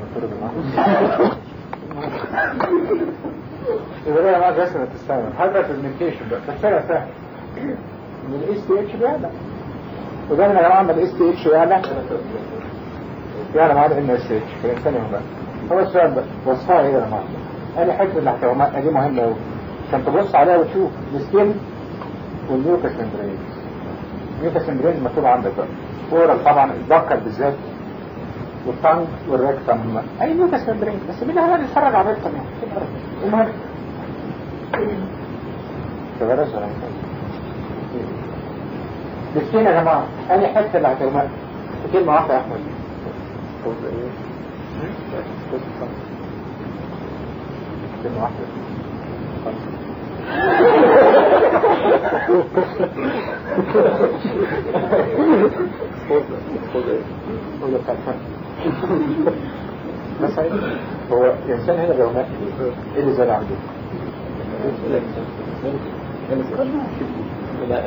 دكتور بالمعنى يبقى انا ما رسمة تستعمل هذا برزنتيشن بقى فالفرق سهل من الاس تي اتش بيعلى ودايما يا جماعه الاس تي اتش يعلى مع الام اس اتش في الانسان يهمل. هو السؤال بقى وصفها ايه يا جماعه؟ انا حته الاحتمالات دي مهمه قوي عشان تبص عليها وتشوف السكين والميوكس ممبرين. الميوكس ممبرين مكتوب عندك بقى اورال طبعا البكر بالذات والطنج والريكتم اي ميوكس ممبرين بس مين اللي هيتفرج على الريكتم يعني المهم تبرز ولا السكين يا جماعه انا حته الاحتمالات في كلمه واحده يا احمد كلمة واحدة مثلا هو الإنسان هنا لو مات إيه اللي زاد عنده؟ لا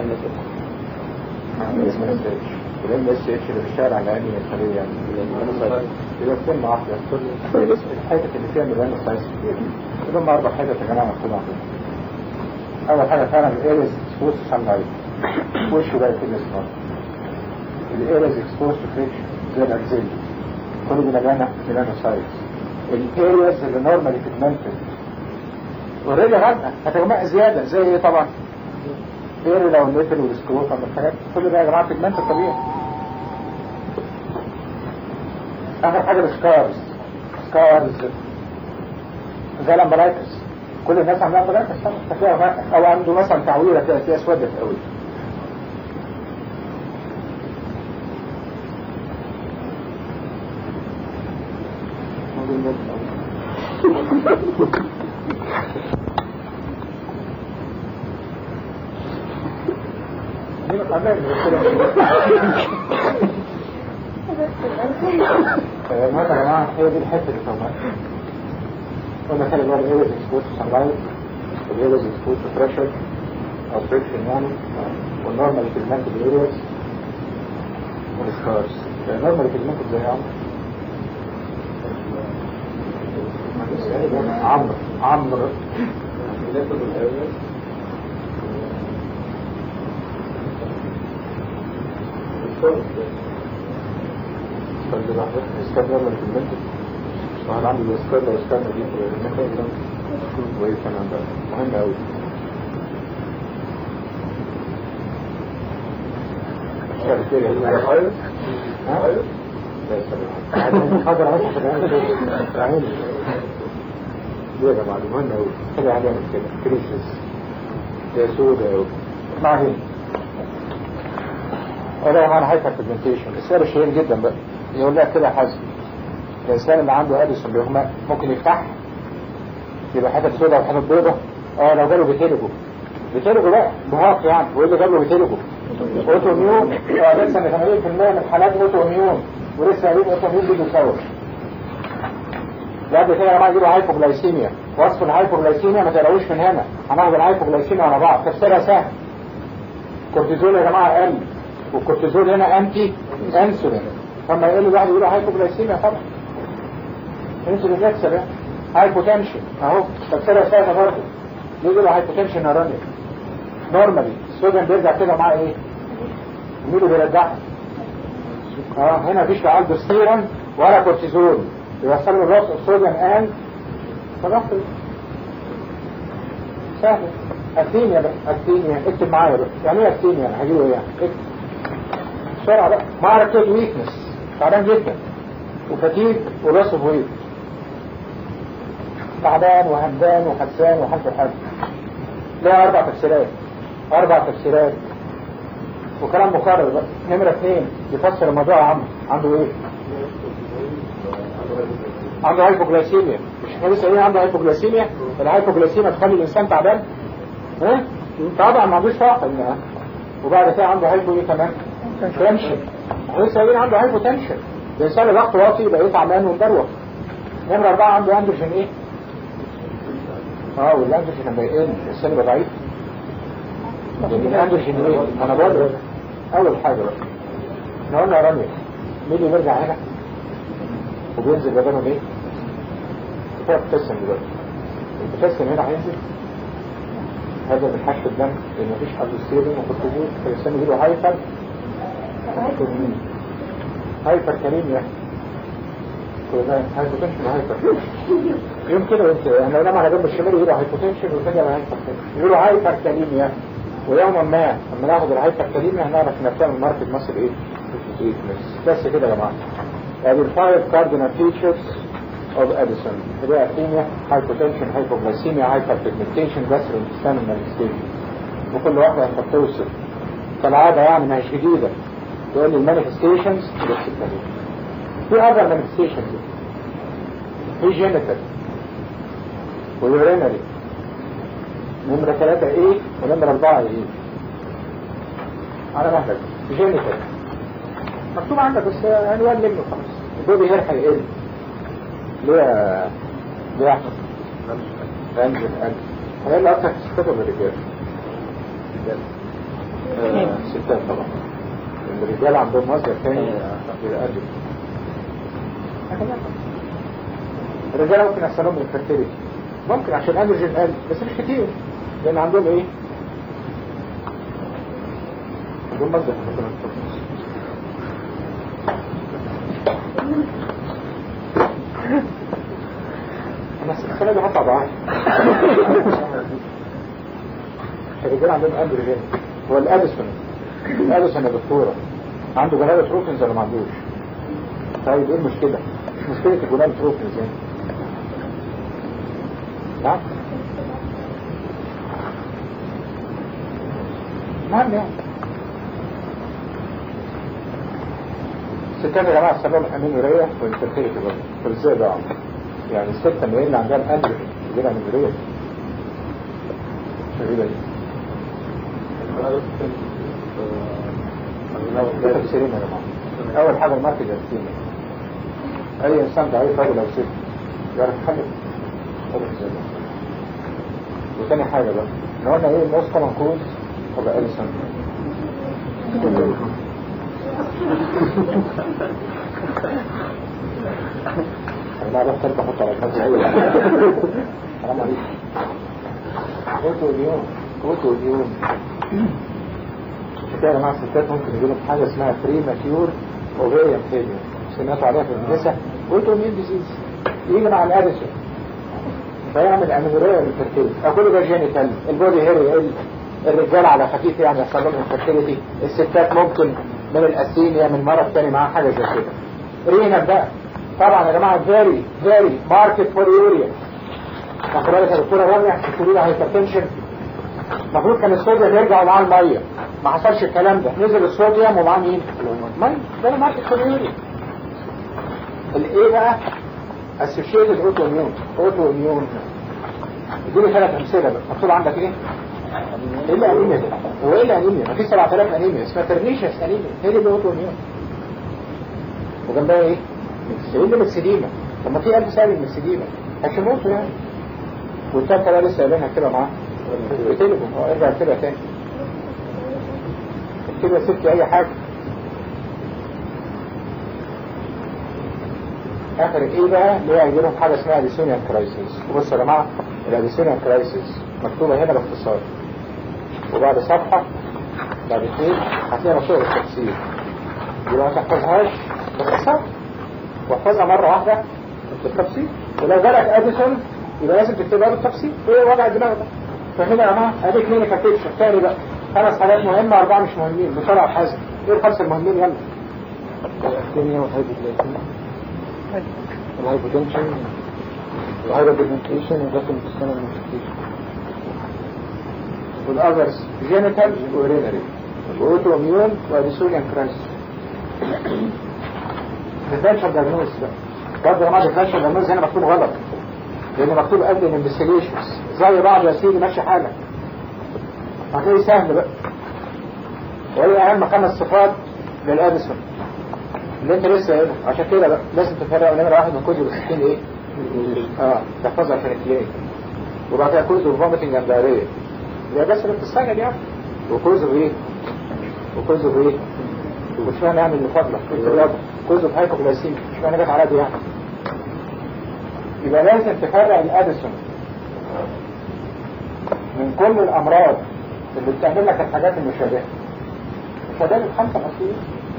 ولما اس اتش اللي بيشتغل على انهي الخليه يعني يبقى كلمه واحده الحته اللي فيها ميلان ساينس كلهم اربع حتت يا جماعه مكتوبه عندنا. اول حاجه فعلا الايرز اكسبوز تو سان لايت وشه بقى كده اسمه الايرز اكسبوز تو فريكشن زي الاكزيل كل دي ميلان ساينس. الايرز اللي نورمالي بيجمنتد اوريدي غامقه هتغمق زياده زي ايه طبعا؟ غير لو الليتل والسكروتم والحاجات كل ده يا جماعه بيجمنت الطبيعي. اخر حاجه السكارز زي الامبلايكس كل الناس عندها امبلايكس او عنده مثلا تعويره فيها اسودت قوي. المهم يا جماعه هي دي الحته اللي فهمها قلنا كده اللي هو الايرز اكسبوز تو سان لايت والايرز اكسبوز تو بريشر او فريكشن يعني والنورمال بيجمنت الايرز والسكارز. النورمال بيجمنت زي عمرو فاللي لحظة الاسكار نورمال بيجمنت طبعا عندي الاسكار لو اسكار نجيب الميكانيزم كويس كان عندها مهم قوي. حاضر عايز تعمل ليه يا جماعه مهم قوي كده هنعمل كده كريسيس يا سودة قوي اسمع هنا ولا معنا هايبر بيجمنتيشن. السؤال الشهير جدا بقى يقول لك كده حسب الانسان اللي عنده اديسون بيغمق ممكن يفتح يبقى حتت سودة وحتت بيضة. لو جاله بيتيلجو بقى بهاق يعني وايه اللي جاله بيتيلجو اوتو ميون لسه 80% من الحالات اوتو ميون ولسه قايلين اوتو ميون دي بيصور لا كده يا جماعه يجيبوا هايبوغلايسيميا. وصف الهايبوغلايسيميا ما تقراوش من هنا هناخد الهايبوغلايسيميا على بعض تفسيرها سهل. كورتيزول يا جماعه قل والكورتيزول هنا انتي انسولين فما يقول الواحد يقول هايبوغلايسيميا طبعا انسولين يكسر هايبوتنشن اهو تفسيرها سهله برضه يجي له هايبوتنشن نورمالي نورمالي الصوديوم بيرجع كده معاه ايه؟ ميله بيرجعها هنا مفيش لا الدوستيرون ولا كورتيزول يوصل له الراس الصوديوم ان خلاص سهل. اكتينيا بقى اكتينيا اكتب معايا بقى يعني ايه اكتينيا هجيبه ايه يعني اكتب بسرعه بقى معركه ويكنس تعبان جدا وفتيج وراس اوف ويت تعبان وهمدان وحسان وحالته حد لها اربع تفسيرات وكلام مقرر بقى. نمرة 2 يفسر الموضوع يا عم عنده ايه؟ عنده هايبوغلايسيميا. مش احنا لسه عنده هايبوغلايسيميا؟ الهايبوغلايسيميا تخلي الانسان تعبان طبعا ما عندوش طاقه وبعد كده عنده هايبو ايه كمان؟ تنشن. احنا لسه قايلين عنده هايبو تنشن الانسان اللي ضغطه واطي يبقى تعبان ومدروخ. نمرة 4 عنده اندروجين ايه؟ والاندروجين لما يقل الانسان يبقى ضعيف. الاندروجين ايه؟ انا بقول اول حاجه بقى احنا قلنا يا رامي مين اللي بيرجع هنا وبينزل بدنه ليه؟ فيها بوتاسيوم دلوقتي. البوتاسيوم هنا هينزل، هذا من حشو الدم لان مفيش الدوستيرون وكورتيزول، فالانسان يجيله هايبر كاليميا. هايبوتنشن وهايبر يوم كده وانت يعني لو نام على جنب الشمال يجيله هايبوتنشن وفجأة هايبر يجيله هايبر كاليميا. ويوما ما لما ناخد الهايبر كاليميا هنعرف نفهم الماركت مصر ايه بس كده يا جماعه. ادي الفايف كاردينال فيتشرز اوف اديسون اللي هي اثيميا، هايبوتنشن، هايبوغلايسيميا، هايبر بيجمنتيشن، جاستروانتستينال مانيفستيشن، وكل واحده انت بتوصف كالعاده يعني ما هيش جديده تقول لي المانيفستيشنز بس الكلام. في اذر مانيفستيشنز في جينيتال ويورينري، نمرة 3 ايه ونمرة 4 ايه على مهلك. جينيتال مكتوب عندك بس عنوان منه خلاص. البودي هير هيقل ليه احمد انزل هيقل اكتر في الستات ولا الرجال؟ ستات طبعا. الرجال عندهم مصدر تاني للأجل. الرجال ممكن يحصل لهم الفرتيليتي، ممكن عشان اندروجين قل بس مش كتير لان عندهم ايه؟ عندهم مصدر انا السنة دي هطلع ضعاف. الرجال عندهم اندروجين هو الاديسون يا دكتورة عنده جلالة بروتينز ولا ما عندوش؟ طيب ايه المشكلة؟ مشكلة الجلالة بروتينز يعني نعم؟ نعم يعني الستات يا جماعة السبب الأمينورية والانفرتيليتي برضه. طب ازاي بقى؟ يعني الستة من اللي عندها الأندروجين يجيلها أمينورية شغيلة دي ده تفسيرين يا جماعة. أول حاجة الماركة الجنسية، أي إنسان ضعيف راجل أو ست يعرف يحلل ازاي. وثاني حاجة بقى لو قلنا ايه موست كومن كوز اوف اديسون انا عرفت تربح احط على الكاس ايه حرام عليك. اوتو اليوم كده مع الستات ممكن يجيلهم حاجة اسمها بريماتيور اوفيريان فيلير، سمعتوا عليها في النساء اوتو مين ديزيز يجي مع الاديسون فيعمل امينوريا بالفرتيلتي. اقول ده جينيتال البودي هير يقل، الرجال على خفيف يعني يحصل لهم الفرتيلتي، الستات ممكن من الاسيميا من مرض تاني معاه حاجه زي كده. رينا بقى طبعا يا جماعه فيري ماركت فور يوريا. واخد بالك يا دكتوره راميه تقولي لها هايبرتنشن المفروض كان الصوديوم يرجع معاه الميه، ما حصلش الكلام ده، نزل الصوديوم ومعاه مين؟ ميه. ده ماركت فور يوريا. الايه بقى؟ اسوشيتد اوتو اميون. اديني 3 امثله بقى. مكتوب عندك ايه؟ ايه الانيميا ده؟ هو ايه الانيميا؟ ما في 7000 انيميا اسمها ترنيشس انيميا، هي دي اوتو اميون. وجنبها ايه؟ ايه اللي مكسديمه؟ طب ما في 1000 سبب مكسديمه هيموتوا يعني. والثالثه بقى لسه قايلينها كده معاه بتليفون ارجع كده تاني كده سبت اي حاجه. اخر ايه بقى اللي هي يجيلهم حاجه اسمها اديسونيان كرايسيس. وبصوا يا جماعه الاديسونيان كرايسيس مكتوبه هنا باختصار، وبعد صفحه بعد 2 هتلاقي مكتوبه بالتفسير. يبقى ما تحفظهاش باختصار واحفظها مره واحده بالتفسير، ولو جالك اديسون يبقى لازم تكتبها بالتفسير. ايه وضع الدماغ ده؟ فهنا يا جماعه ادي كلينيكال بيكتشر تاني بقى 5 حاجات مهمه 4 مش مهمين بسرعه حازم. ايه ال5 المهمين؟ يلا الدنيا والهايبوغلايسيميا الهايبوتنشن الهايبوبيجمنتيشن والجاستروانتستينال مانيفستيشن والاذرز جينيتال ورينري واوتو اميون واديسونيان كرايسيس. ديفرنشال دايجنوز برضه يا جماعه ديفرنشال دايجنوز هنا مكتوب غلط لان مكتوب قبل الانفستيجيشنز زي بعض يا سيدي ماشي حالك هتلاقي سهل بقى. وهي اهم 5 صفات للاديسون اللي انت لسه قايلها. عشان كده بقى لازم تفرق نمره 1 من كوز 60 ايه؟ تحفظها عشان الكلينيك. وبعد كده كوز فوميتنج اند دايريا يبقى بس بتستعجل يعني. وكوز ايه؟ ومش معنى نعمل لفضلك كوز هايبوغلايسيميا مش معنى جت على دي يعني. يبقى لازم تفرق الاديسون من كل الامراض اللي بتعمل لك الحاجات المشابهه. فده الخمسه الاصليه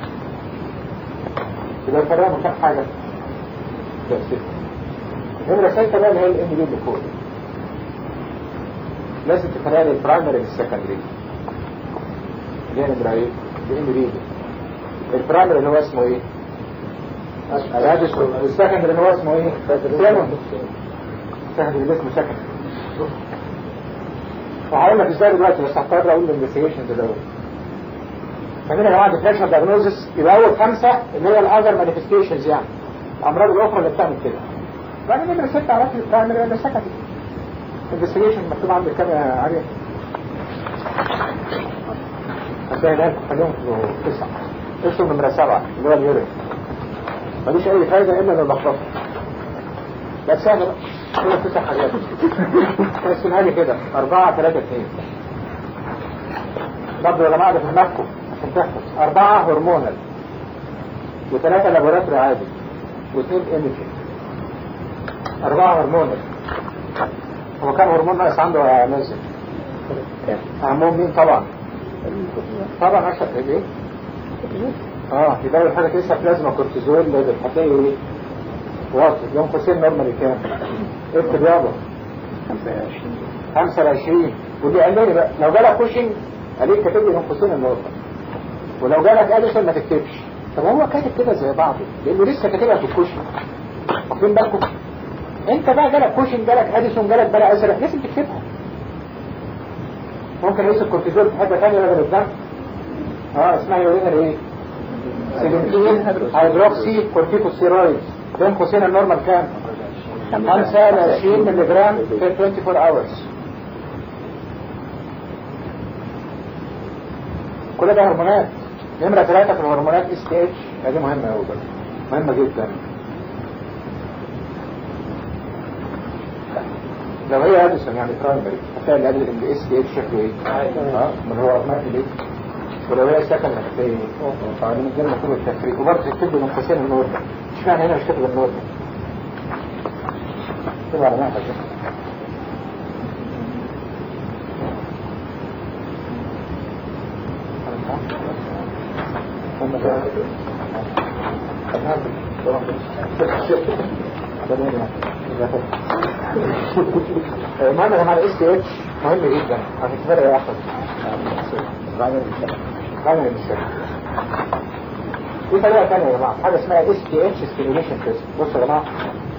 يبقى تفرقوا كام حاجه؟ ده سته. نمره 6 بقى اللي هي الام دي اللي فوق، لازم تفرق البرايمري والسكندري. دي نمره ايه؟ الام دي. البرايمري اللي هو اسمه ايه؟ الاديسون. والسكندري اللي هو اسمه ايه؟ سيمون. السكندري اللي اسمه سكندري. وهقول لك ازاي دلوقتي، بس هضطر اقول الانفستيجيشنز الاول. فمن يا جماعه ديفرنشال دايجنوزس يبقى اول 5 اللي هي الاذر مانيفستيشنز، يعني الامراض الاخرى اللي بتعمل كده. بعد نمره 6 عرفت البرايمري ولا السكندري. الانفستيجيشن مكتوب عندك كام يا علي؟ هتلاقي هناك خليهم 9. اسم نمره 7 اللي هو اليورين. ماليش اي فايده الا لو لخبطت. لا سهل بقى، كل 9 حاجات. اسمها لي كده 4 3 2. برضه يا جماعه ده في دماغكم عشان تحفظ. 4 هرمونال و3 لابوراتوري عادي و2 ايميجنج. 4 هرمونال. هو كان هرمون ناقص عنده يا مازن؟ اهمهم مين طبعا؟ طبعا اشهر ايه؟ يبقى اول حاجه تقيسها بلازما كورتيزول ليفل، هتلاقي ايه؟ واطي. يوم قوسين نورمالي كام؟ اكتب يابا 25. ودي قال لي بقى لو جالك كوشنج عليك كاتب لي يوم قوسين النورمال، ولو جالك اديسون ما تكتبش. طب هو كاتب كده زي بعضه لانه لسه كاتبها في الكوشنج. واخدين بالكم؟ انت بقى جالك كوشنج، جالك اديسون، جالك بلا ازرق، لازم تكتبها. ممكن يقيس الكورتيزول في حته ثانيه بدل الدم. اسمها يورينال ايه؟ 17 هيدروكسي كورتيكوستيرويد. بين قوسين النورمال كام؟ 25 ملي جرام في 24 hours. كل ده هرمونات. نمرة 3 في الهرمونات اس تي اتش. دي مهمة قوي بقى، مهمة جدا. لو هي اديسون يعني برايمري هتلاقي الاس تي اتش شكله ايه؟ من هو هرمونات ايه؟ ولو هي سكن هتلاقي ايه؟ من غير ما تكتب التفريق. وبرضه تكتب من قوسين النورمال. اشمعنى هنا مش كاتب النورمال؟ كده على مهلك. المهم يا جماعه الاس تي اتش مهم جدا عشان تفرق يا احمد. غير المشكله. في طريقه ثانيه يا جماعه، حاجه اسمها اس تي اتش ستيميوليشن تيست. بصوا يا جماعه،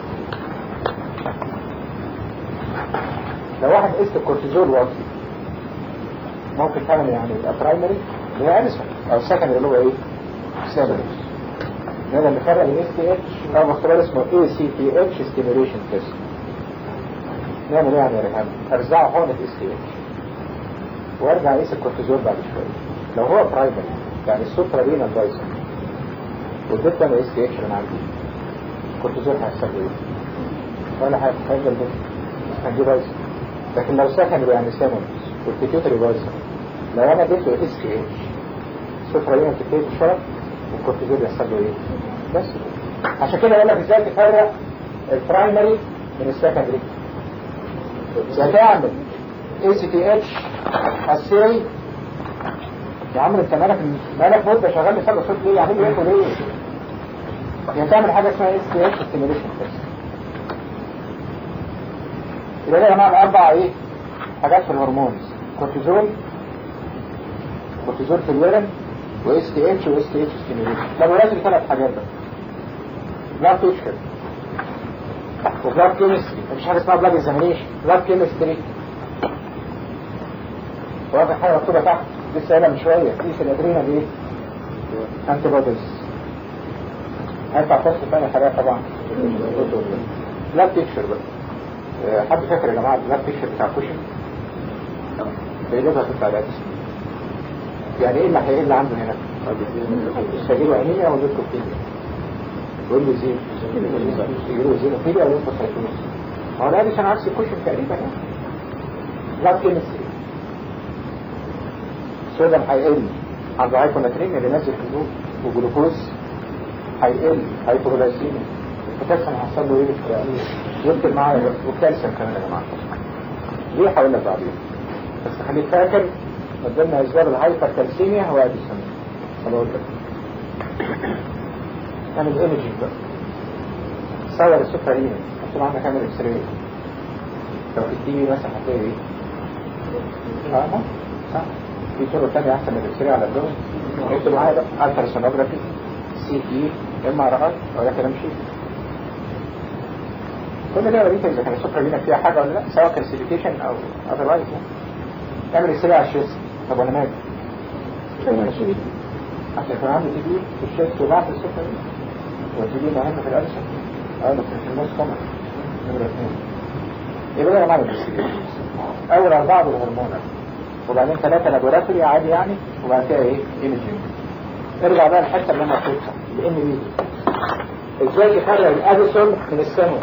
لو واحد قست الكورتيزول واطي ممكن تعمل يعني يبقى برايمري اللي هي اديسون، او السكندري اللي هو ايه؟ سيمونز. هذا اللي فرق الاس تي اتش او اختبار اسمه اي سي تي اتش ستيميوليشن تيست. نعمل ايه يعني يا ريحان؟ ارزعه حقنه اس تي اتش وارجع اقيس الكورتيزول بعد شويه. لو هو برايمري يعني السوبرا رينال بايسون واديت انا اس تي اتش من عندي، الكورتيزول هيحصل ايه؟ ولا حاجه، هيفضل بس هنجيب بايسون. لكن لو سكندري يعني سيمونز والبيتيوتري بايسون، لو انا اديته اس تي اتش السوبرا رينال تبتدي تشرب والكورتيزول يحصل له ايه؟ بس عشان كده اقول لك ازاي تفرق البرايمري من السكندري. هتعمل اي سي تي اتش اسيري. يا عم انت مالك مده شغال بسبب صوت ليه؟ يعمل ايه ليه؟ يعني تعمل حاجه اسمها اس تي اتش ستيميوليشن تيست. يبقى ده يا جماعه 4 ايه؟ حاجات في الهرمونز: كورتيزول في الورم، واس تي اتش واس تي اتش ستيميوليشن. لابوراتوري 3 حاجات بس: بلاد تيشر وبلاد كيمستري. مفيش حاجه اسمها بلاد اكزامينيشن، بلاد كيمستري. واخد حاجه مكتوبه تحت لسه قايلها من شويه، قيس الادرينال ايه؟ انتي بوديز. هيطلع فصل ثاني حاجات طبعا. بلاد تيشر بقى. حد فاكر يا جماعه البلاد تيشر بتاع كوشن؟ بيجيبها تطلع الادرينال. يعني ايه اللي هيقل عنده هنا؟ هيجيله انيميا ولا ليكوبينيا؟ يقول له زين، يقول له زينوفيليا ولا ليمفوسايتوز. هو ده عشان عكس الكوشن تقريبا. بلاد كيمستري. الصوديوم هيقل عند هايبوناتريميا اللي نازل في الدم، وجلوكوز هيقل هايبوغلايسيميا البوتاسيوم هيحصل له ايه؟ يمكن معايا والكالسيوم كمان يا جماعه. ليه هقول لك بعدين، بس خليك فاكر من ضمن اسباب الهايبر كالسيميا هو اديسون. انا قلت لك اعمل ايمجنج بقى، صور السكر هنا مكتوب عندك اعمل اكس راي. لو في التي في مثلا هتلاقي ايه؟ صح؟ في طرق تانية احسن من الاكس راي على اللون. اكتب معايا بقى التراسونوجرافي، سي تي، ام ار اي، ولا كلام شيء. كل ده وريك اذا كان السكر هنا فيها حاجه ولا لا، سواء كالسيفيكيشن او اذروايز. تعمل اكس راي على الشيست. طب وانا مالي؟ عشان يكون عندي تي بي في الشيست وبعد السكر دي، والتي بي مهم في الألسن. بس مش الناس كمان. نمرة 2 يبقى ده يا جماعه الانفستيجيشن. اول 4 بالهرمونات، وبعدين 3 لابوراتوري عادي يعني، وبعد كده ايه؟ ايمجنج. ارجع بقى الحته اللي انا قلتها الان بي. ازاي تفرق الاديسون من السامون؟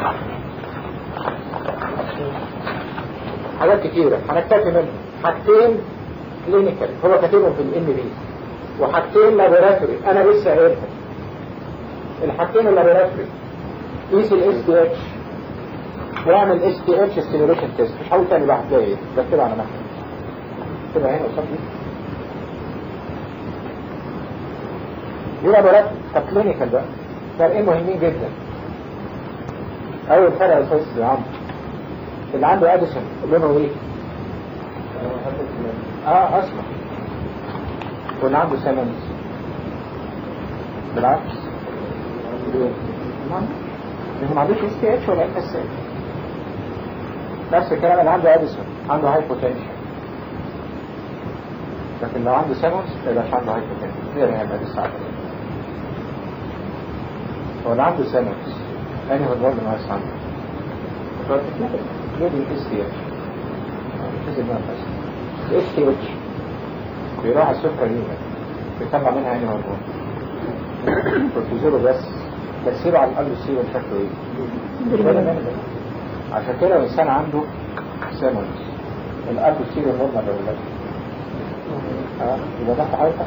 حاجات كتيره هنكتفي منهم. حاجتين كلينيكال هو كاتبهم في الان بي، وحاجتين لابوراتوري انا لسه قايلها. الحاجتين اللابوراتوري قيس الاس تي اتش واعمل اس تي اتش ستيميوليشن تيست. مش هقول تاني بقى هتلاقي ايه، بكتبها على مكتب كده هنا قصاد دي. دي لابوراتوري. طب كلينيكال بقى فرقين مهمين جدا. اول فرق اساسي يا عم، اللي عنده اديسون لونه ايه؟ اسمر. واللي عنده سيمنز بالعكس ما عندوش اس تي اتش ولا اف اس اتش. نفس الكلام اللي عنده اديسون عنده هايبوتنشن، لكن لو عنده سيمنز ما يبقاش عنده هايبوتنشن. هي اللي هي الساعه. هو اللي عنده سيمنز انهي هو الوزن ناقص عنده؟ يدي الاس تي اتش. الاس تي اتش بيروح على السكر هنا بيطلع منها انهي هرمون؟ كورتيزول. بس تأثيره على القلب السيرم شكله ايه؟ عشان كده الانسان عنده سيمونز القلب السيرم نورمال ولا لا؟ يبقى ده حاجه.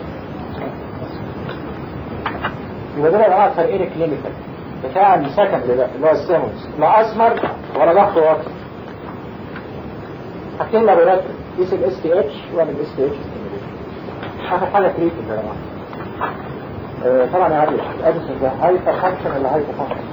يبقى ده بقى فرقين كلينيكال بتاع السكند ده اللي هو السيمونز، لا اسمر ولا ضغط واطي. حاجتين لابوراتوري قيس الاس تي اتش واعمل الاس تي اتش. اخر حاجه تريتمنت يا جماعه. طبعا يا عادل اديسون ده هايبر فانكشن ولا هايبر فانكشن؟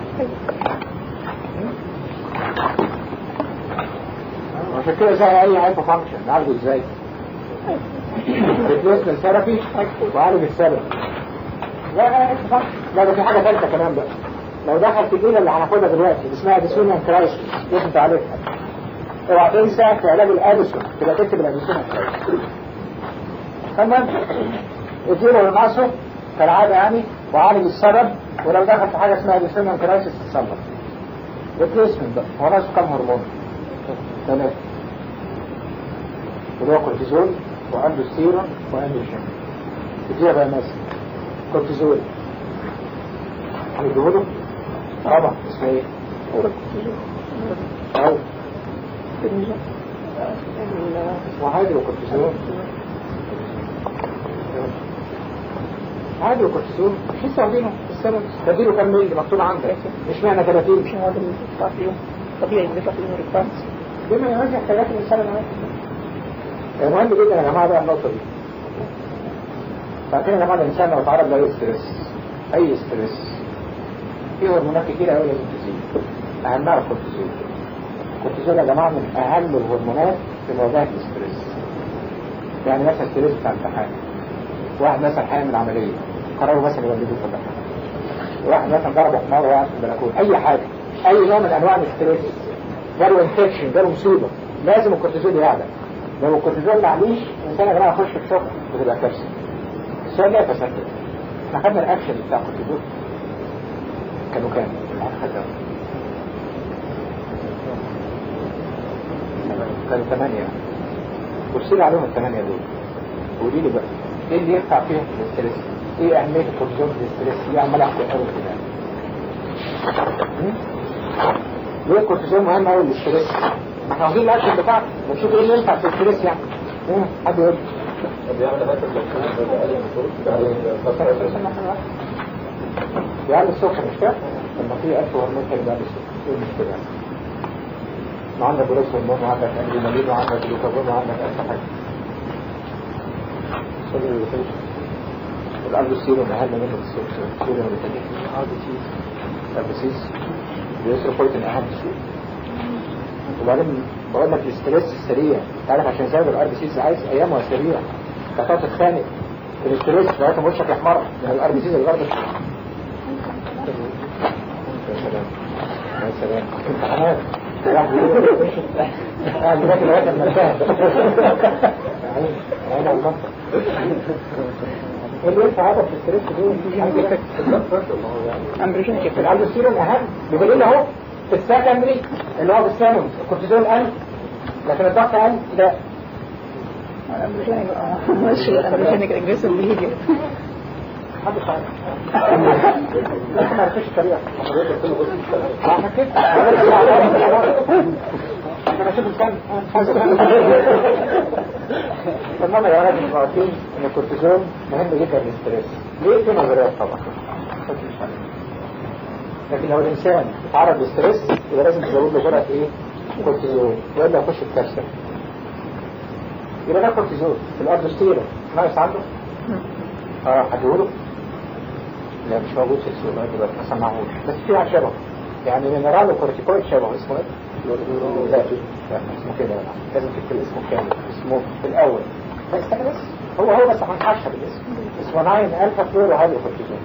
عشان كده زي اي هايبر فانكشن نعالجه ازاي؟ ريبليسمنت ثيرابي وعالج السبب. لا ده في حاجه ثالثه كمان بقى. لو دخل في الجيله اللي هناخدها دلوقتي اللي اسمها اديسونيان كرايسيس لازم تعالجها. اوعى تنسى في علاج الاديسون تبقى تكتب الاديسونيان كرايسيس. تمام؟ الجيله اللي ناقصه كالعادة يعني، وعالج السبب. ولو دخل في حاجة اسمها اديسونيان كرايسيس تتصلح. ريبليسمنت بقى هو ناقصه كام هرمون؟ 3 اللي هو كورتيزول واندوستيرون واندوشين. اديها بقى مثلا كورتيزول هنديهوله طبعا اسمها ايه؟ او اسمه هيدروكورتيزون. هذا الكورتيزون مش لسه واخدينه السبب تديله كام مللي مكتوب عندك؟ مش معنى 30 مش هو ده اللي بيطلع فيهم طبيعي اللي بيطلع فيهم الريسبانس بما يواجه احتياجات الانسان العادي. مهم جدا يا جماعه بقى النقطه دي. فاكرين يا جماعه الانسان لو اتعرض لاي ستريس، اي ستريس، في هرمونات كتير قوي لازم تزيد، اهمها الكورتيزول. الكورتيزول يا جماعه من اهم الهرمونات في مواجهه الاستريس. يعني مثلا ستريس بتاع امتحان، واحد مثلا هيعمل عمليه قرروا مثلا يولدوه في البحر، واحد مثلا ضرب حمار وقع في البلكونه، اي حاجه، اي نوع من انواع الاستريس، جاله انفكشن، جاله مصيبه، لازم الكورتيزول يعلى. لو الكورتيزول معليش الانسان يا جماعه يخش في شوك بتبقى كارثه. السؤال ده فسد. احنا خدنا الاكشن بتاع الكورتيزول كانوا كام؟ كانوا 8. وصير عليهم ال8 دول. قولي لي بقى ايه اللي يقطع فيها في الاستريس؟ ايه اهميه الكورتيزول في الاستريس؟ ايه عمال احكي قوي كده؟ ليه الكورتيزول مهم قوي للاستريس؟ ما احنا واخدين الاكشن بتاعته، بنشوف ايه اللي ينفع في الاستريس يعني. حد يقول بيعمل السكر مش كده؟ لما في 1000 هرمون هيبقى ايه المشكلة؟ وعندك بروس هرمون وعندك ادرينالين وعندك جلوكاجون وعندك ألف حاجة. الألبوستيرون أهم منه السيرون الألبوستيرون الإريثروبويتين أهم شيء. وبعدين بقول لك الاستريس السريع، تعرف عشان زود الأربسيس عايز أيام وسريع، تقعد تتخانق في الاستريس لغاية ما وشك يحمر من الأربسيس الغرب. يا سلام يا سلام امتحانات قاعد دلوقتي لغاية المرتاح عين على المنطق. اللي ينفع هذا في الستريس دول في عندك امبريشن كيف الالبوستيرون اهم بيقول اهو في السكندري اللي هو بالسامون الكورتيزول قل لكن الضغط قل لا الامبريشن ماشي الامبريشن اجريسيف بيهيفير محدش عارف لا ما عرفتش الطريقه عشان كده انا اشوف الكلام تمام يا ولاد مش عارفين ان الكورتيزون مهم جدا للستريس. ليه؟ في نظريات طبعا لكن لو الانسان اتعرض للستريس يبقى لازم تزود له جرعه ايه؟ كورتيزون والا يخش في كارثه. يبقى ده كورتيزون في الألبوستيرون ناقص عنده؟ هديهوله؟ لا مش موجود في السوق دلوقتي ما سمعهوش بس في واحد شبه يعني مينرال وكورتيكويد شبه اسمه ايه؟ لا اسمه كده لازم تكتب اسمه كامل اسمه في الاول بس هو بس هنحشر بالاسم اسمه 9 الفا فلورو هذا كورتيزون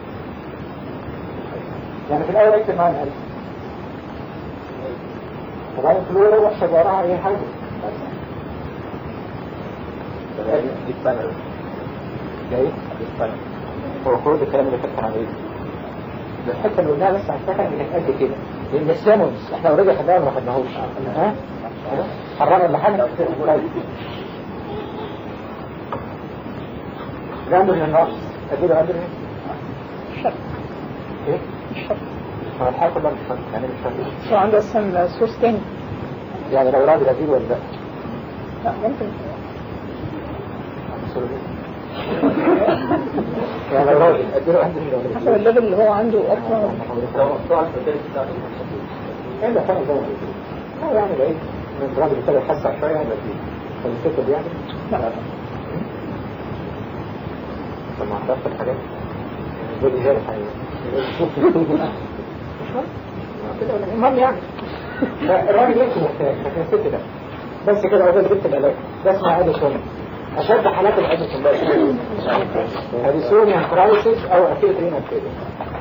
يعني في الاول اكتب 9 الفا وبعدين فلورو واحسب وراها اي حاجه دي بانل جاي دي بانل هو كل الكلام اللي فات عليه الحته اللي قلناها بس هفتكر ان كانت قد كده لان السيمونز احنا اوريدي خدناها ما خدناهوش ها حررنا اللحم ده اندروجين النقص اديله اندروجين شرط ايه شرط هو الحاجه كلها مش شرط يعني مش شرط شو عنده اصلا سورس تاني يعني لو راجل اديله ولا لا ممكن يعني لو راجل اديله اندروجين ولا حسب الليفل اللي هو عنده اصلا ايه ده فعلا زي هو يعني بعيد من الراجل ابتدى يحسع شويه هذا فيه فالفكر يعني لا طب ما عرفت الحاجات دول إجابة حقيقية المهم يعني الراجل ليش محتاج لكن الست ده بس كده أولا جبت العلاج ده اسمها أديسون أشد حالات الأديسون بقى أديسونيان كرايسيس أو أكيد رينال فيلير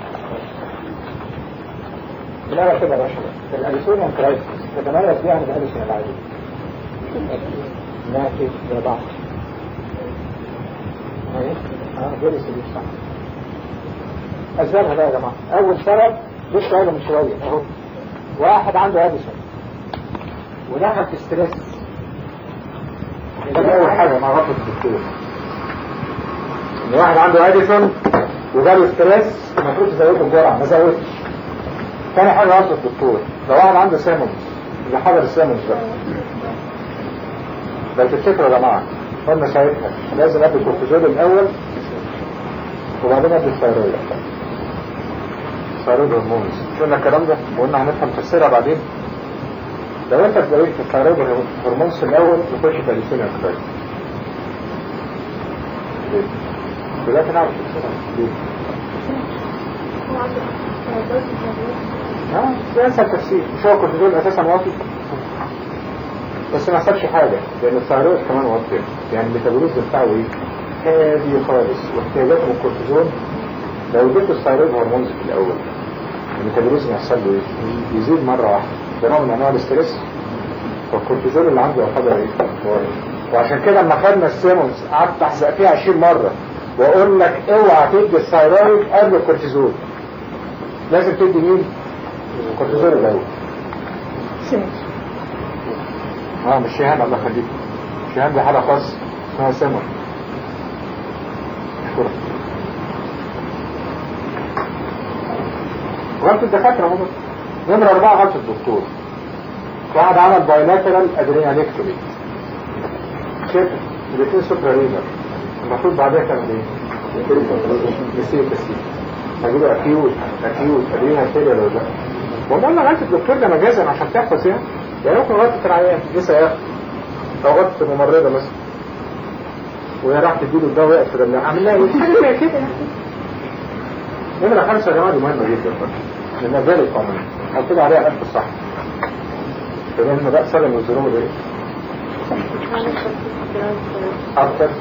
لا كده يا باشا الأديسونيان كرايسيس تتميز بيها عن الأديسون العادي ناتج لبعض جلس اللي صح أسبابها بقى يا جماعة أول سبب لسه قايله من شوية أهو واحد عنده أديسون ودخل في ستريس ده أول حاجة مع رفض الدكتور إن واحد عنده أديسون وجاله ستريس المفروض تزوده الجرعة ما زودش. تاني حاجة رفض الدكتور لو واحد عنده سيمونز اللي حضر السيمونز بقى لو تفتكروا يا جماعة قلنا ساعتها لازم ادي الكورتيزول الاول وبعدين ادي الثيرويد هرمونز قلنا الكلام ده وقلنا هنفهم تفسيرها بعدين. لو انت اتجوزت في الثيرويد هرمونز الاول يخش في الاديسونيان كرايسيس دلوقتي نعرف تفسيرها ليه؟ ده انسى التفسير مش هو الكورتيزول اساسا واطي بس ما حصلش حاجة لأن الثيرويد كمان واطية يعني الميتابوليزم بتاعه ايه؟ هادي خالص واحتياجاته من الكورتيزون لو جبت الثيرويد هرمونز في الأول الميتابوليزم يحصل له ايه؟ يزيد مرة واحدة ده نوع من أنواع الاسترس فالكورتيزون اللي عنده يعتبر ايه؟ وعشان كده لما خدنا السيمونز قعدت أحزق فيها 20 مرة وأقول لك اوعى تدي الثيرويد قبل الكورتيزون لازم تدي مين؟ الكورتيزون الأول سيمونز مش شهان الله يخليك شهان دي حالة خاصة اسمها سمر شكرا غلط الدكاترة هم نمرة 4 غلط الدكتور واحد عمل بايلاترال ادرينالكتومي شفت الاثنين سوبرا رينال المفروض بعدها تعمل ايه؟ نسيب هجيبه اكيوت قادرين هيفيلير ولا لا. والله انا غلطت الدكتور ده مجازا عشان تحفظ يعني ممكن غلطة العيان لسه ياخد او غلطة الممرضة مثلا وهي راح تديله الدواء وقف ده اللي عامل لها ايه حاجة زي كده. نمرة 5 يا جماعة دي مهمة جدا لأنها فيري كومن حطيت عليها ألف الصح. فلما بقى سلم الظروف دي أكتر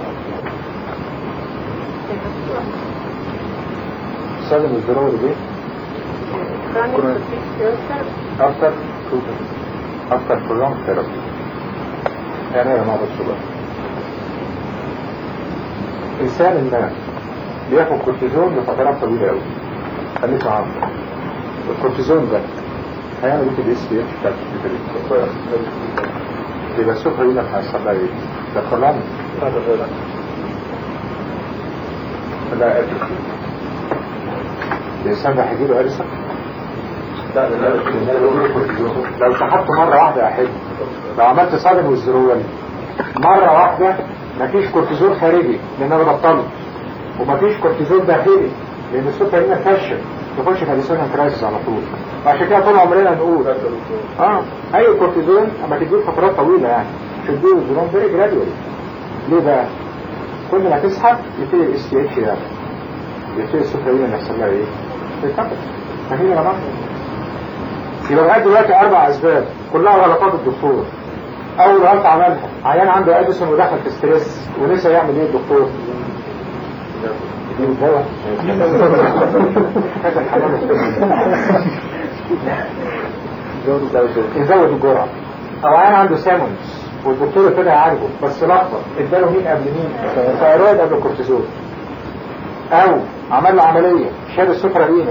سلم الظروف دي أكتر كلهم ثيرابي. يعني أنا ما بصوا بقى إنسان ما بياخد كورتيزون لفترات طويلة أوي خليك عارف الكورتيزون ده هيعمل ايه في الاس بي اتش بتاعت الكورتيزون يبقى السكر يقول لك هيحصل لها ايه؟ ده كلام لا ادري الانسان ده هيجيله ارثة لو سحبت مرة واحدة يا حبيبي لو عملت صادم والزرول مرة واحدة مفيش كورتيزون خارجي لان انا بطلت ومفيش كورتيزون داخلي لان السكر هنا فشل تخش في الانسان كرايسيس على طول. وعشان كده طول عمرنا نقول اي كورتيزون اما تجيب فترات طويله يعني تديه الزرون فيري جراديولي. ليه بقى؟ كل ما تسحب يبتدي الاس تي اتش يعني يبتدي السكر هنا يحصل لها ايه؟ تتفقد. فاهمين يا جماعه؟ يبقى لغايه دلوقتي 4 اسباب كلها غلطات الدكتور. اول غلطه عملها عيان عنده اديسون ودخل في ستريس ولسه يعمل ايه الدكتور؟ يزود الجرعة. او عيان عنده سامونز والدكتور ابتدى يعالجه بس لخبط اداله مين قبل مين؟ ثايرويد قبل الكورتيزون. او عمل له عملية شال السفرة لينا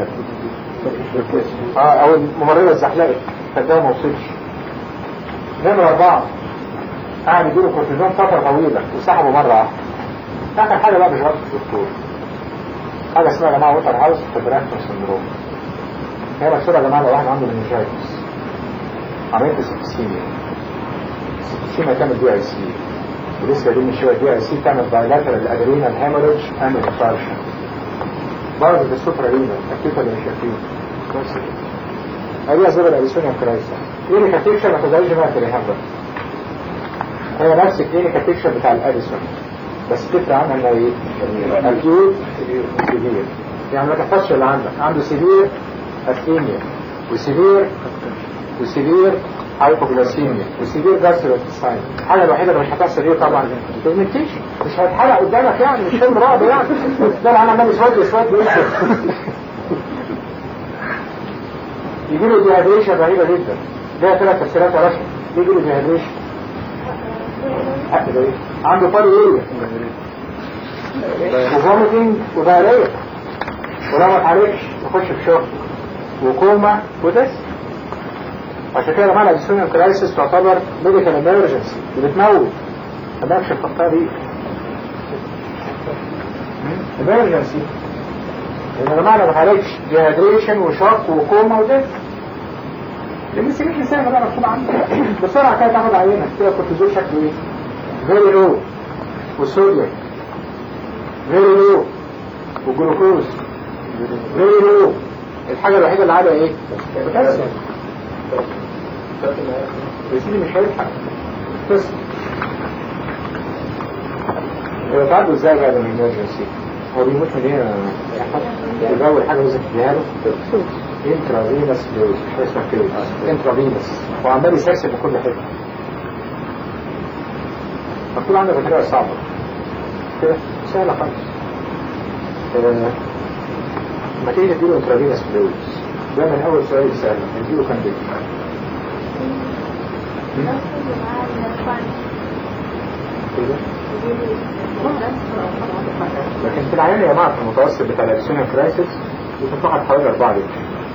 او الممرضة اتزحلقت فالدواء ما وصلش. نمرة 4 قاعد يديله كورتيزون فترة طويلة وسحبه مرة واحدة. اخر حاجة بقى مش غلطة الدكتور حاجة اسمها يا جماعة ووتر هاوس فيبراكتور سندروم. هي مشهورة يا جماعة لو واحد عنده مننجايتس عملية السبتسيميا. السبتسيميا تعمل دي اي سي ولسه دي من شوية دي اي سي تعمل بايلاترال ادرينال هيموريدج اند انفاركشن. برضه السوبرالينا اكيد ولا مش اكيد؟ بس كده. هذه اسباب الاديسونيوم كرايسيس. كلينيكال بيكتشر ما تقدرش بقى تلاقيها هي نفس الكلينيكال بيكتشر بتاع الاديسون بس فكرة عنها انها ايه؟ اكيد سيفير يعني ما تحفظش اللي عندك عنده سيفير اسكيميا وسيفير هايبوغلاسيميا وسيفير جاستروانتستاين. الحاجة الوحيدة اللي مش هتحصل ايه طبعا البيجمنتيشن مش هيتحرق قدامك يعني مش فيلم رعب يعني ده انا عمال شوية يجي له ديهايدريشن رهيبة جدا ده 3 تفسيرات يا رشا. يجي له ديهايدريشن عنده طريقية وفوميتنج وضارية ولو ما اتعالجش يخش في شغل وكوما ودس. عشان كده معنى الاديسونيوم كرايسيس تعتبر ميديكال امرجنسي بتموت ما دامش الخطة دي امرجنسي لان معنى ما اتعالجش ديهايدريشن وشوك وكوما ودس. لان السنين لسانه بقى مكتوب عنده بسرعة كده تاخد عينة كده كورتيزول شكله ايه؟ فيري لو والصوديوم فيري لو والجلوكوز فيري لو. الحاجة الوحيدة اللي عادة ايه؟ بوتاسيوم. يا سيدي مش هيلحق بس هو تعدوا ازاي بقى من الامرجنسي؟ هو بيموت من ايه؟ يبقى اول حاجة لازم تديها له انترافينس فلويد مش اسمها فلويد انترافينس وعمال يسلسل في كل حته. مكتوب عندك بطريقه صعبه كده سهله خالص. لما تيجي تديله انترافينس فلويد ده من اول سؤال يسأله نديله كام بيت؟ لكن في العيان يا جماعه في المتوسط بتاع الاديسونيوم كرايسيس بتتفقد حوالي 4 لتر.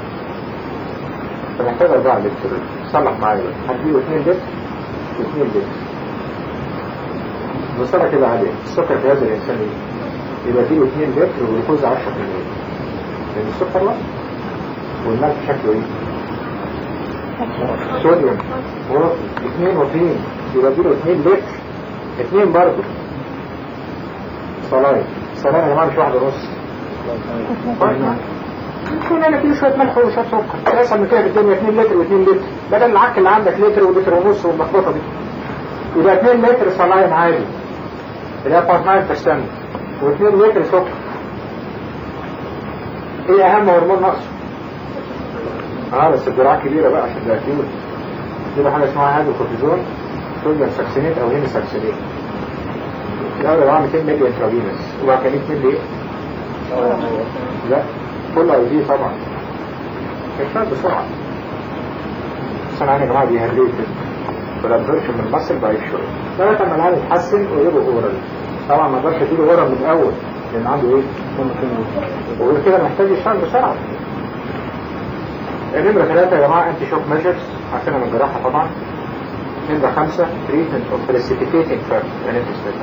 فمحتاج 4 لتر صلح معايا هديله 2 لتر و2 لتر بصرة كده عالية. السكر في هذا الإنسان يبقى فيه 2 لتر والجلوكوز 10%. لأن السكر واحد والملح شكله ايه؟ صوديوم 2 و2 يبقى فيه 2 لتر 2 برضه صلاية يا جماعة مش 1.5 يكون انا كده شويه ملح وشويه سكر، اسهل من كده في الدنيا 2 لتر و2 لتر، بدل العك اللي عندك لتر ولتر ونص واللخبطه دي. يبقى 2 لتر صلاين عادي اللي هي 0.9% و2 لتر سكر. ايه اهم هرمون نقص؟ بس الجرعه كبيره بقى عشان ده اكيد. دي حاجه اسمها هادو كورتيزون، صوديوم ساكسينيت او هيمي ساكسينيت. الاول بعمل 200 مللي انترافينوس وبعد كده 100 مللي ايه؟ لا كله اي دي طبعا. كشفت بسرعه. بس انا يا جماعه بيهديك والابزوربشن من المصل بقى شويه. لغايه اما العيال يتحسن ويجيبوا اورال. طبعا ما اقدرش اديله اورال من الاول لان عنده ايه؟ وغير كده محتاج يشتغل بسرعه. نمرة 3 يا جماعة انتي شوك ميجرز عارفينها من الجراحة طبعا. نمرة 5 تريتمنت اوف بريسيبيتيتنج فاكتور. يعني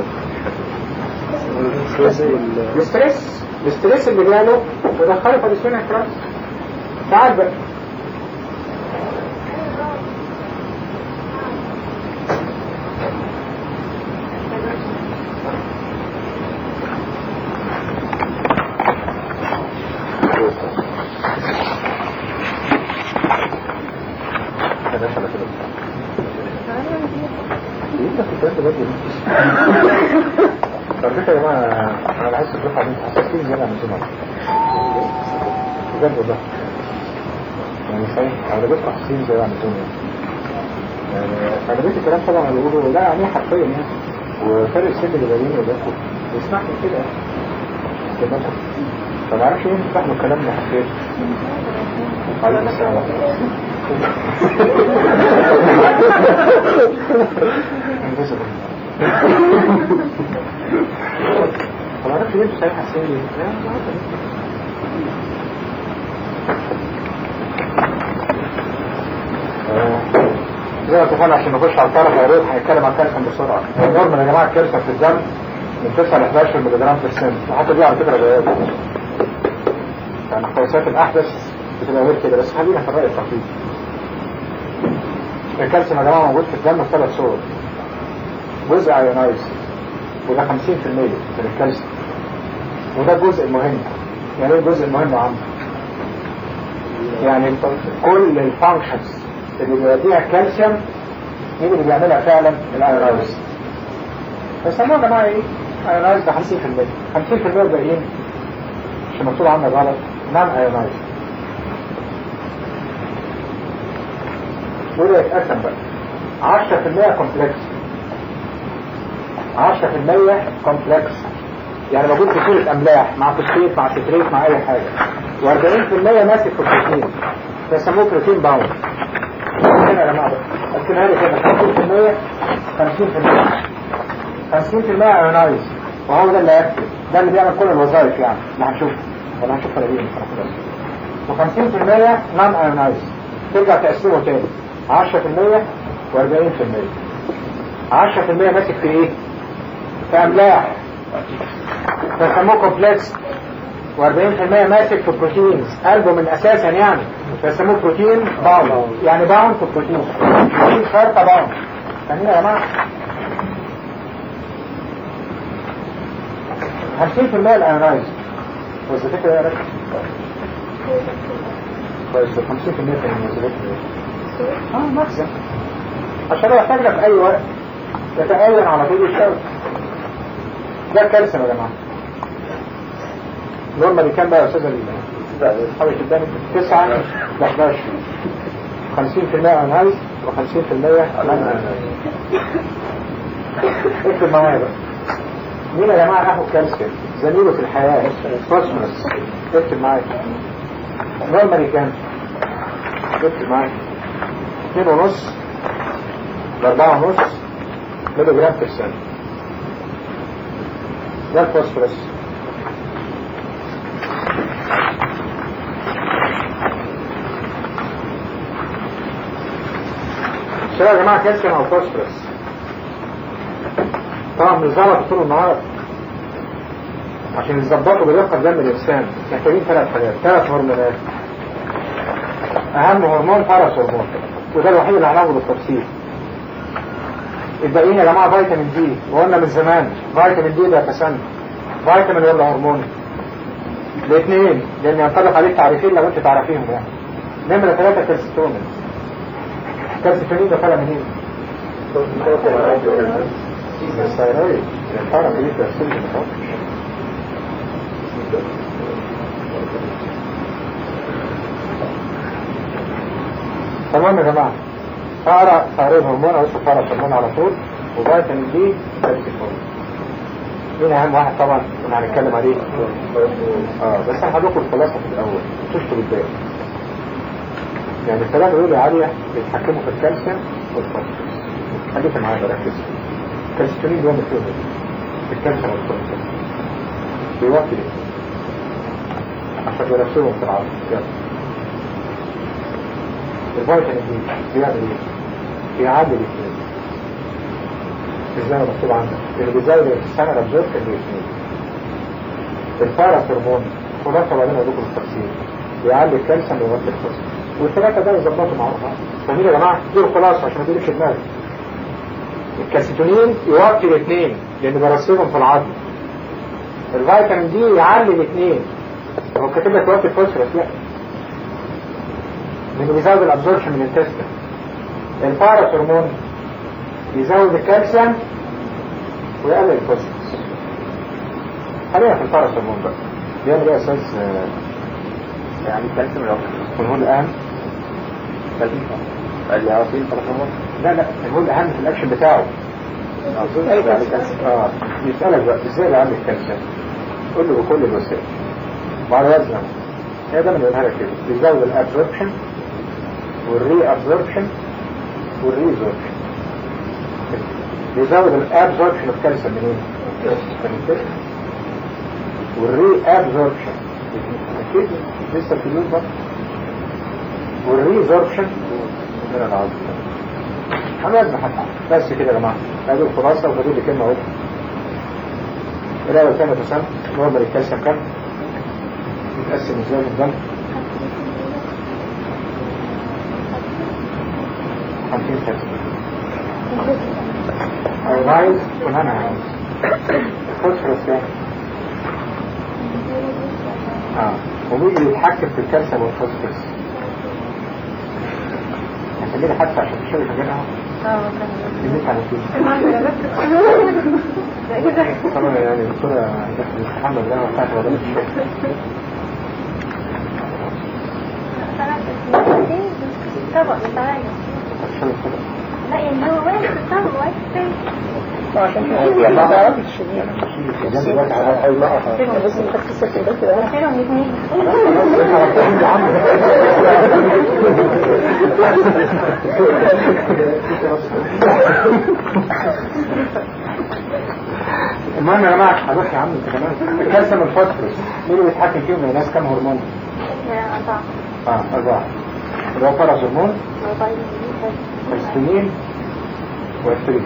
الستريس اللي جاله ودخله في السنة كلاس. تعال بقى طب يا جماعة انا بحس الدفعة دي حساسين زيادة عن الزمن بجد والله يعني صحيح انا بقيت حساسين زيادة عن الزمن يعني انا بقيت الكلام طبعا اللي بيقولوا لا يعني حرفيا يعني وفرق السن اللي باين وده يسمح لي كده فما اعرفش مين تفهموا الكلام ده حرفيا عليكم السلام طب عرفت ليه انتوا صحيح حاسين ليه؟ زي ما اتفقنا عشان نخش على الطرف يا ريت هنتكلم عن الكالسيوم بسرعه. النورمال يا جماعه الكالسيوم في الدم من 9 ل 11 مللي جرام في السن، وحتى دي على فكره جيده. يعني القياسات الاحدث بتبقى غير كده بس خلينا في الراي التقليدي. الكالسيوم يا جماعه موجود في الدم في 3 صور. جزء ايونايز وده 50% من الكالسيوم وده الجزء المهم. يعني ايه الجزء المهم يا عم؟ يعني كل الفانكشنز اللي بيوديها الكالسيوم مين اللي بيعملها فعلا؟ الايونايز. فسموها يا جماعه ايه؟ ايونايز ده 50%. 50% الباقيين مش مكتوب عنها غلط نان ايونايز. دول يتقسم بقى 10% كومبلكس 10% كومبلكس يعني موجود في صورة املاح مع فوسفيت مع ستريت مع اي حاجة، و40% ماسك في البروتين بيسموه بروتين باوند. هنا يا جماعة قسمها لي كده 50% ايونايز وهو ده اللي يكتب ده اللي بيعمل كل الوظائف يعني اللي هنشوفها ولا هنشوفها لديه و50% نان ايونايز. ترجع تقسمه تاني 10% و40%. 10% ماسك في ايه؟ في املاح فيسموه كومبلكس، و40% ماسك في بروتينز قلبه من اساسا يعني فيسموه بروتين باوند. يعني باوند في بروتين بروتين فرطة باوند. فاهمين يا جماعه؟ 50% الايونايز وظيفتها ايه يا رجل؟ كويس 50% كان وظيفتها مخزن عشان لو احتاجنا في اي وقت يتأين على طول الشوك. ده الكالسيوم يا جماعه. نورمالي كام بقى يا استاذ الحاول قدامي 9 ل 11 50% ايونايز و50% نان ايونايز. اكتب معايا بقى مين يا جماعه اخو الكالسيوم زميله في الحياه فوسفورس. اكتب معايا نورمالي كام؟ اكتب معايا 2.5 ل 4.5 مللي جرام في الثانية. ده الفوسفورس. شو يا جماعة كالسيوم او فوسفورس طبعا بنظبط طول النهار عشان يظبطوا بدقة دم الانسان. محتاجين 3 حاجات 3 هرمونات. اهم هرمون باراس هرمون وده الوحيد اللي هناخده بالتفصيل. الباقيين يا جماعه فيتامين دي وقلنا من زمان فيتامين دي ده تسنن. فيتامين ولا هرمون؟ الاثنين لان ينطبق عليه تعريفين لو انت تعرفيهم يعني. نمرة 3 كالسيتونين. كالسيتونين ده طالع منين؟ الثيرويد. الفرق دي ترسل لي تمام يا جماعة. فارا ثيرويد هرمون او اسمه فارا هرمون على طول، وفيتامين دي كالسيتونين. مين اهم واحد طبعا كنا هنتكلم عليه؟ بس انا هدوكم الخلاصة في الاول تشتوا بالباقي. يعني الثلاثة دول عالية بيتحكموا في الكالسيوم والفوسفورس. خليكم معايا بركزوا. الكالسيتونين بيعمل فيه في الكالسيوم والفوسفورس. بيوقف ليه؟ عشان يرسلهم في العظم. يلا. الفيتامين دي بيعمل ايه؟ بيعلي الاثنين. ازاي مكتوب عندك؟ اللي بيزود السنة الابزورب كان الاثنين. الفارس هرمون خلاصة بعدين ادوكم التفصيل. بيعلي الكالسيوم ويوقف الفوسفورس. والثلاثة ده يظبطوا مع بعض. فاهمين يا جماعة؟ دي الخلاصة عشان ما تقولش في دماغك. الكالسيتونين يوقف الاثنين لان برسلهم في العظم. الفيتامين دي يعلي الاثنين. هو كاتب لك يوقف الفوسفورس لا. لانه بيزود الابزوربشن من الانتستين. الفارس هرمون يزود الكالسيوم ويقلل الفوسفورس. خلينا في الفارس هرمون بقى. بيعمل ايه اساس يعني الكالسيوم هو الأهم؟ قال لي عارفين طبعا. لا هو الأهم في الأكشن بتاعه. يسألك بقى ازاي بعمل الكالسيوم؟ قول له بكل الوسائل وعلى وزنه. هي ده اللي بنقولها لك كده. بيزود الابزوربشن والري ابزوربشن والريزوربشن. بيزود الابزوربشن اوف كالسيوم منين؟ والري ابزوربشن اكيد لسه في اليوم بقى. والريزوربشن من العظم. هنوزن حتى بس كده يا جماعه. هذه الخلاصه وفاضل لي كلمه واحده. الاول كام تسمى نورمال الكالسيوم كام؟ يتقسم ازاي في الدم؟ 50 كالسيوم. ايونايز ونان ايونايز. فوسفورس كام؟ ومين اللي يتحكم في الكالسيوم والفوسفورس؟ هسميلي حتى عشان تشوفي حاجاتها. كمية على كده. طبعا يعني الدكتورة محمد ده وقعت وضعت الشيء. طبق بتاعي. لا يعني هو واحد طبق واحد. عشان كده ما بعرفش يعني بس بخص السكة ده كده خيرهم الاثنين. المهم يا جماعة هروح يا عم انت كمان. الكالسيوم والفوسفورس مين اللي بيتحكم فيهم يا ناس؟ كام هرمون؟ 4. اللي هو فرس هرمون والستينين والسترين.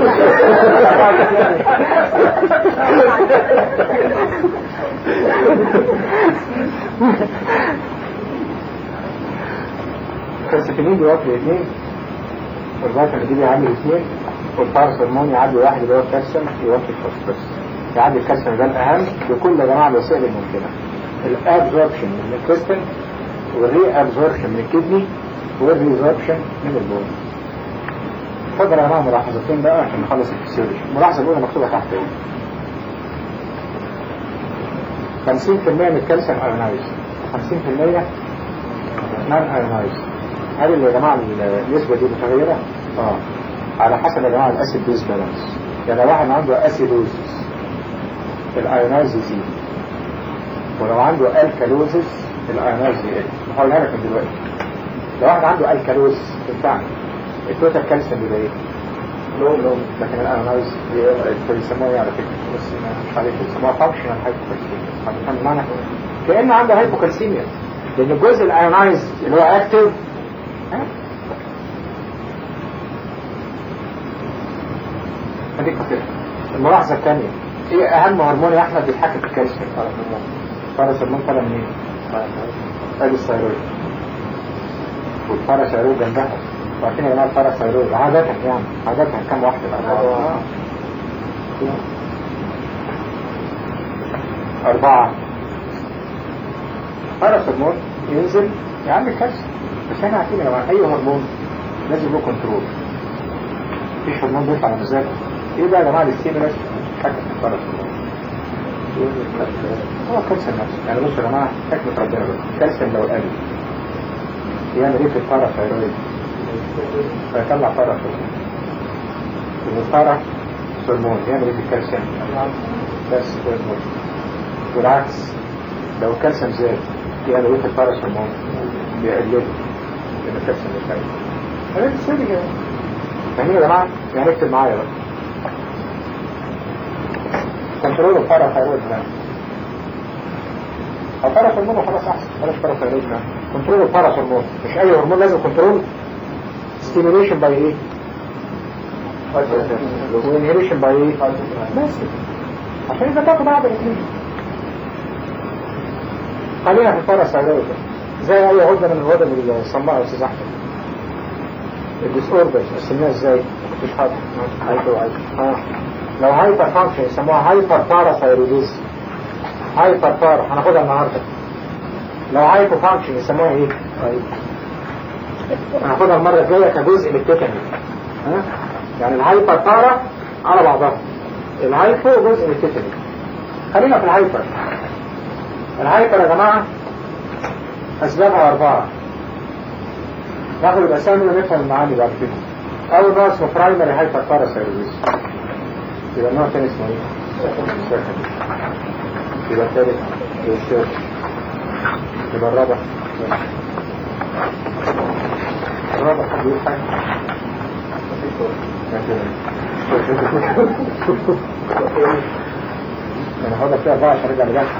الكالسيتونين بيوقف الاثنين، والفيتامين دي بيعمل اثنين، والفارس هرمون يعدي واحد اللي هو الكالسيوم يوقف الفوسفورس. يعدي الكالسيوم ده الاهم بكل يا جماعه الوسائل الممكنه. الابزوربشن من الانتستين والري ابزوربشن من الكدني والريزوربشن من البول. اتفضل يا جماعه ملاحظتين بقى عشان نخلص الفسيولوجي. الملاحظه الاولى مكتوبه تحت ايه؟ 50% من الكالسيوم ايونايز، 50% نان ايونايز. هل يا جماعه النسبه دي متغيره؟ على حسب يا جماعه الاسيد بيز بالانس. يعني لو واحد عنده اسيدوزس الايونايز يزيد، ولو عنده الكالوزس الايونايز يقل. هقولها لك من دلوقتي. لو واحد عنده الكالوز بتاعنا التوتال كالسيوم بيبقى ايه؟ لو لكن الايونايز بيسموها ايه على فكره؟ بس مش عارف بيسموها فانكشنال هايبوكالسيميا. هتفهم معنى كأن عنده هايبوكالسيميا لان الجزء الايونايز اللي هو اكتف هديك فكرة. الملاحظة الثانية ايه اهم هرمون يا احمد بيتحكم في الكالسيوم؟ فرس هرمون طالع منين؟ ادي الثيرويد، والفرس هيروح جنبها. وعارفين يا جماعه الفرس هيروح عادة يعني عادة كام واحدة بقى؟ 4. الفرس هرمون ينزل يعمل كالسيوم. بس احنا عارفين يا جماعه اي هرمون لازم له كنترول. مفيش هرمون بيطلع على مزاجه. ايه بقى يا جماعه الستيمولس حاجه في الفرس هرمون؟ هو الكالسيوم نفسه. يعني بصوا يا جماعه حكمه ربنا بقى الكالسيوم لو قل يعمل ايه في الباراثايرويد؟ فيطلع باراثايرويد. والبارا هرمون يعمل ايه في الكالسيوم؟ بس هرمون. والعكس لو الكالسيوم زاد يعمل ايه في البارا هرمون؟ بيقلل لان الكالسيوم مش عايز. انا بتسيبي كده. فاهمين يا جماعه؟ يعني اكتب معايا بقى. كنترول الباراثايرويد ده. البارا هرمون خلاص احسن. بلاش باراثايرويد ده. كنترول البارا هرمون. مش اي هرمون لازم كنترول. ستيميوليشن باي ايه؟ وانهيبيشن باي ايه؟ بس عشان يبقى تاخد بعض الاثنين. خلينا في الباراثايرويد زي اي غده من الغدد اللي صنعها استاذ احمد. الديس اوردرز قسمناها ازاي؟ مش حاضر. لو هايبر فانكشن يسموها هايبر باراثايرويديزم. هايبر بارا هناخدها النهارده. لو هايبو فانكشن يسموها ايه؟ هناخدها المره الجايه كجزء من التكنيك. يعني الهايبر بارا على بعضها. الهايبو جزء من التكنيك. خلينا في الهايبر. الهايبر يا جماعه اسبابها 4. ناخد الاسامي ونفهم المعاني بعد كده. اول نوع اسمه برايمري هايبر باراثايرويديزم. يبقى النوع الثاني اسمه ايه؟ يبقى الثالث الثالث. يبقى الرابع بيقول حاجه. انا هقعد فيها 4 عشان ارجع لجاي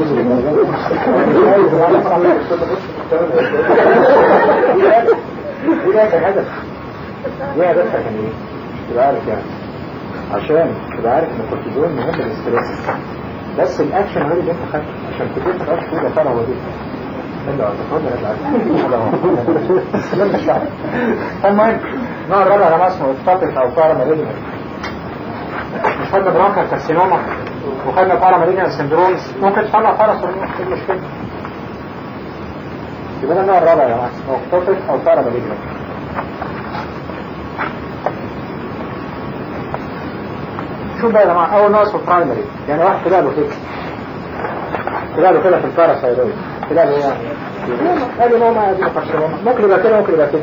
دي هدف. دي هدفها كان ايه؟ تبقى عارف يعني عشان تبقى عارف ان الكورتيزون مهم للستريس. بس الاكشن هو اللي انت خدته عشان كده ما تبقاش كده طالع ودي المهم نوع الرابع يا جماعه اسمه اتفاقك او باراماليجنال. مش خدنا برانكا كارسينوما وخدنا باراماليجنال سندرومز ممكن تطلع باراسيروما. ايه المشكله؟ يبقى ده النوع الرابع يا جماعه اسمه اتفاقك او باراماليجنال. شوف بقى يا جماعه اول نوع اسمه برايمري. يعني واحد طلع له كده في الباراثايرويد طلع له يعني ادي ماما ادي كارسينوما. ممكن يبقى كده ممكن يبقى كده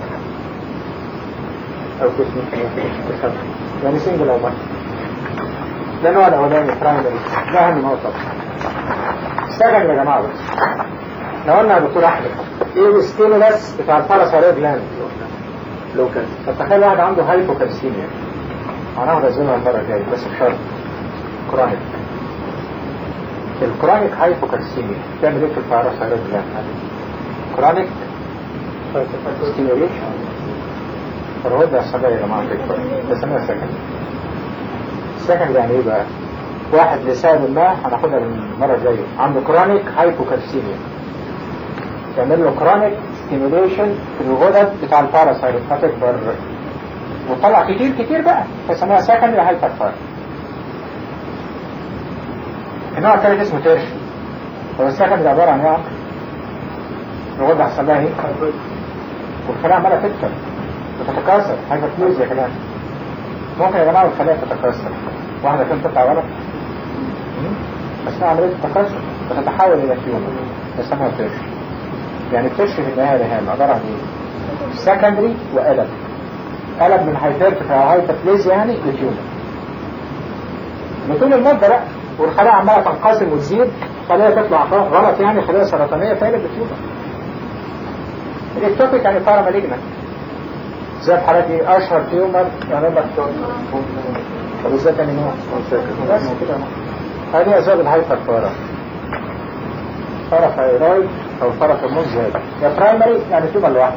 او كده يعني سنجل او مالتي. ده النوع الاولاني برايمري. ده اهم نقطه. استنى يا جماعه بس لو قلنا يا دكتور احمد ايه الستيمولس بتاع الباراثايرويد جلاند لوكال. فتخيل واحد عنده هايبوكالسيميا. هناخد ازمها المره الجايه بس بشرط كرونيك. الكرونيك هايبوكالسيميا تعمل ايه في الباراثايرويد جلاند؟ كرونيك ستيميوليشن. الرواد العصبيه يا جماعه بتكبر بسميها سكند. السكند يعني ايه بقى؟ واحد لسبب ما هناخدها المره الجايه عنده كرونيك هايبوكالسيميا تعمل له كرونيك ستيميوليشن في الغدد بتاع الباراثايرويد هتكبر وطلع كتير بقى فسموها سكند هايبر بارا. النوع الثالث اسمه تيرشي. هو السكند عباره عن ايه؟ الغدة حصل لها ايه؟ والخلايا عماله تكتر وتتكاثر هايبربليزيا كمان. ممكن يا جماعه الخلايا تتكاثر واحده كانت تطلع غلط اثناء عمليه التكاثر وتتحول الى تيومر يسموها تيرشي. يعني التيرشي في النهايه رهان عباره عن ايه؟ سكندري وقلب. قلب من هايبرتروفي او هايبربليزيا يعني لتيومر بطول المده بقى. والخلايا عماله تنقسم وتزيد خلايا تطلع غلط يعني خلايا سرطانيه تقلب لتيومر. التوبيك يعني باراماليجنال زي الحالات دي اشهر تيومر يعني طب ازاي تاني نوع؟ بس كده هذه اسباب الهايبر باراثايرويد او باراثايرويد زياده. يا برايمري يعني تيومر لوحده.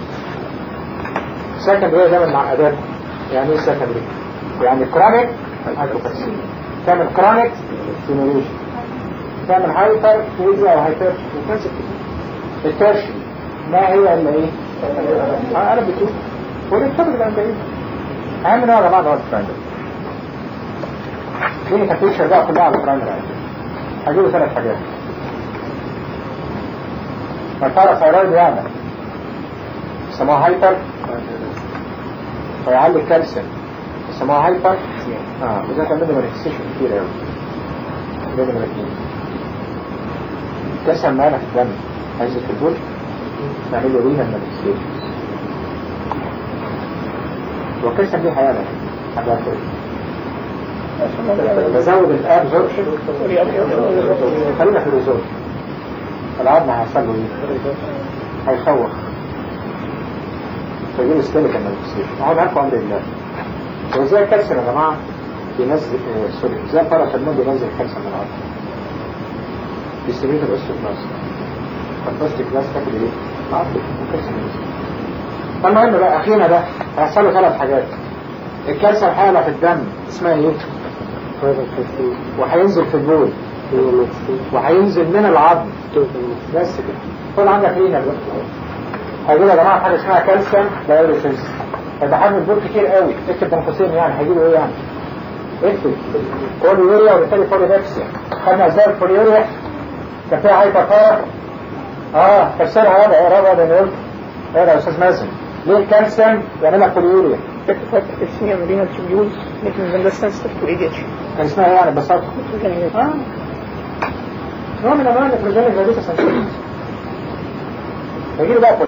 سكندري زي مع اداه. يعني ايه سكندري؟ يعني كرونيك هايبوكالسيميا تعمل كرونيك ستيميوليشن تعمل هايبر فيزيا او هايبر التيرشي ما هي الا ايه؟ انا بتقول والتوبيك ده ايه؟ اهم نوع يا جماعه هو البرايمري. دي كانت بقى كلها على البرايمري. هجيبوا 3 حاجات. الباراثايرويد يعمل يسموها هايبر فيعلي الكالسيوم يسموها هايبر وده كان منه مانيفستيشن كتير قوي. ده نمرة 2. الكالسيوم معانا في الدم عايز في البول نعمل له رينا مانيفستيشن. والكالسيوم دي حياة حاجة أخرى بزود الابزوربشن. خلينا في الريزورت. العظم هيحصل له ايه؟ هيخوخ فيجيب سكيليكال مانيفستيشن. اهو معاكم امر الله. وزي الكالسيوم يا جماعه بينزل سوري زي الباراثيرمون بينزل الكالسيوم من العظم. ديستريبيوتر اوستيوبلاست فالبلاستيك كلاس تاكل ايه؟ عظم الكالسيوم ينزل. المهم بقى اخينا ده هيحصل له 3 حاجات. الكالسيوم حاله في الدم اسمها ايه؟ وهينزل في البول وهينزل من العظم بس كده. طول عندك رينا بقى هيجيب يا جماعه حاجه اسمها كالسيوم دايوريسيس. هيبقى حجم البول كتير قوي. اكتب بين قوسين يعني هيجيبوا ايه يعني؟ اكتب بوليوريا وبالتالي بوليدكسيا. خدنا ازاي البوليوريا؟ كان فيها هايبر تفسيرها هذا ايه رابع ده قلت ايه يا استاذ مازن؟ ليه الكالسيوم يعمل لك بوليوريا؟ اسمها مرينا تيوبيولز لكن من ده سنسيتيف تو ايديتش. كان اسمها ايه يعني ببساطه؟ نوع من انواع النيتروجين الفيروس سنسيتيف. هيجي بقى